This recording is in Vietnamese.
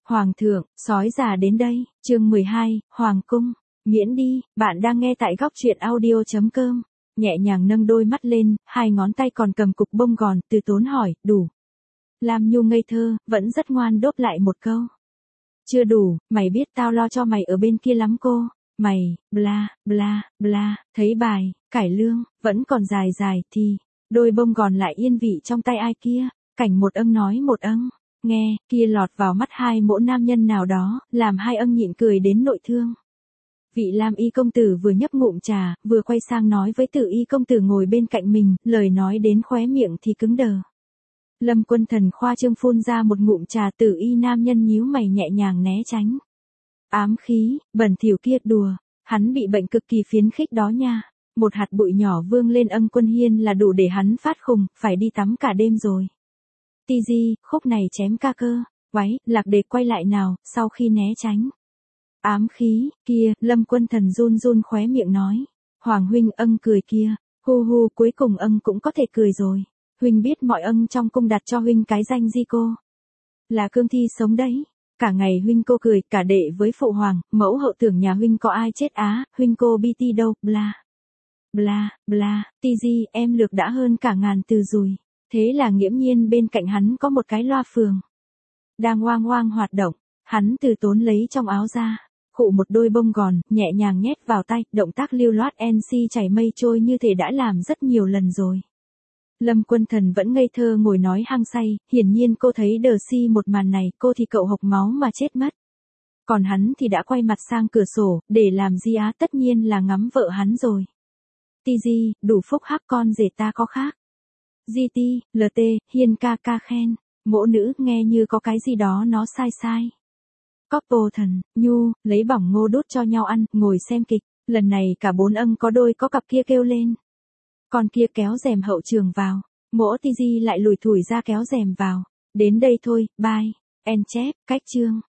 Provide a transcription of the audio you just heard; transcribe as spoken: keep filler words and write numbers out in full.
Hoàng thượng, sói già đến đây, chương mười hai, Hoàng cung, miễn đi, bạn đang nghe tại góc truyện audio chấm com. Nhẹ nhàng nâng đôi mắt lên, hai ngón tay còn cầm cục bông gòn, từ tốn hỏi, đủ. Lam Nhu ngây thơ, vẫn rất ngoan đốt lại một câu. Chưa đủ, mày biết tao lo cho mày ở bên kia lắm cô. Mày, bla, bla, bla, thấy bài, cải lương, vẫn còn dài dài thì, đôi bông gòn lại yên vị trong tay ai kia, cảnh một âng nói một âng, nghe, kia lọt vào mắt hai mỗ nam nhân nào đó, làm hai âng nhịn cười đến nội thương. Vị Lam Y công tử vừa nhấp ngụm trà, vừa quay sang nói với Tử Y công tử ngồi bên cạnh mình, lời nói đến khóe miệng thì cứng đờ. Lâm Quân Thần khoa trương phun ra một ngụm trà, Tử Y nam nhân nhíu mày nhẹ nhàng né tránh. Ám khí, bẩn thỉu kia, đùa, hắn bị bệnh cực kỳ phiến khích đó nha. Một hạt bụi nhỏ vương lên Ân Quân Hiên là đủ để hắn phát khùng, phải đi tắm cả đêm rồi. Ti Di, khúc này chém ca cơ, quái, Lạc Đề quay lại nào, sau khi né tránh. Ám khí, kia, Lâm Quân Thần run run khóe miệng nói. Hoàng huynh âng cười kia, hu hu, cuối cùng âng cũng có thể cười rồi. Huynh biết mọi âng trong cung đặt cho huynh cái danh gì cô? Là cương thi sống đấy. Cả ngày huynh cô cười, cả đệ với phụ hoàng, mẫu hậu tưởng nhà huynh có ai chết á, huynh cô bi ti đâu, bla. Bla, bla, Ti Di, em lược đã hơn cả ngàn từ rồi. Thế là nghiễm nhiên bên cạnh hắn có một cái loa phường. Đang oang oang hoạt động, hắn từ tốn lấy trong áo ra, khụ một đôi bông gòn, nhẹ nhàng nhét vào tay, động tác lưu loát en xê chảy mây trôi như thể đã làm rất nhiều lần rồi. Lâm Quân Thần vẫn ngây thơ ngồi nói hăng say, hiển nhiên cô thấy đờ si một màn này, cô thì cậu hộc máu mà chết mất. Còn hắn thì đã quay mặt sang cửa sổ, để làm gì á, tất nhiên là ngắm vợ hắn rồi. Ti Di, đủ phúc hắc con rể ta có khác. Di Ti, lờ tê, Hiên ca ca khen, mỗ nữ nghe như có cái gì đó nó sai sai. Couple thần, Nhu, lấy bỏng ngô đốt cho nhau ăn, ngồi xem kịch, lần này cả bốn âng có đôi có cặp kia kêu lên. Con kia kéo rèm hậu trường vào, mỗ Ti Di lại lùi thủi ra kéo rèm vào, đến đây thôi, bye, en chép, cách chương.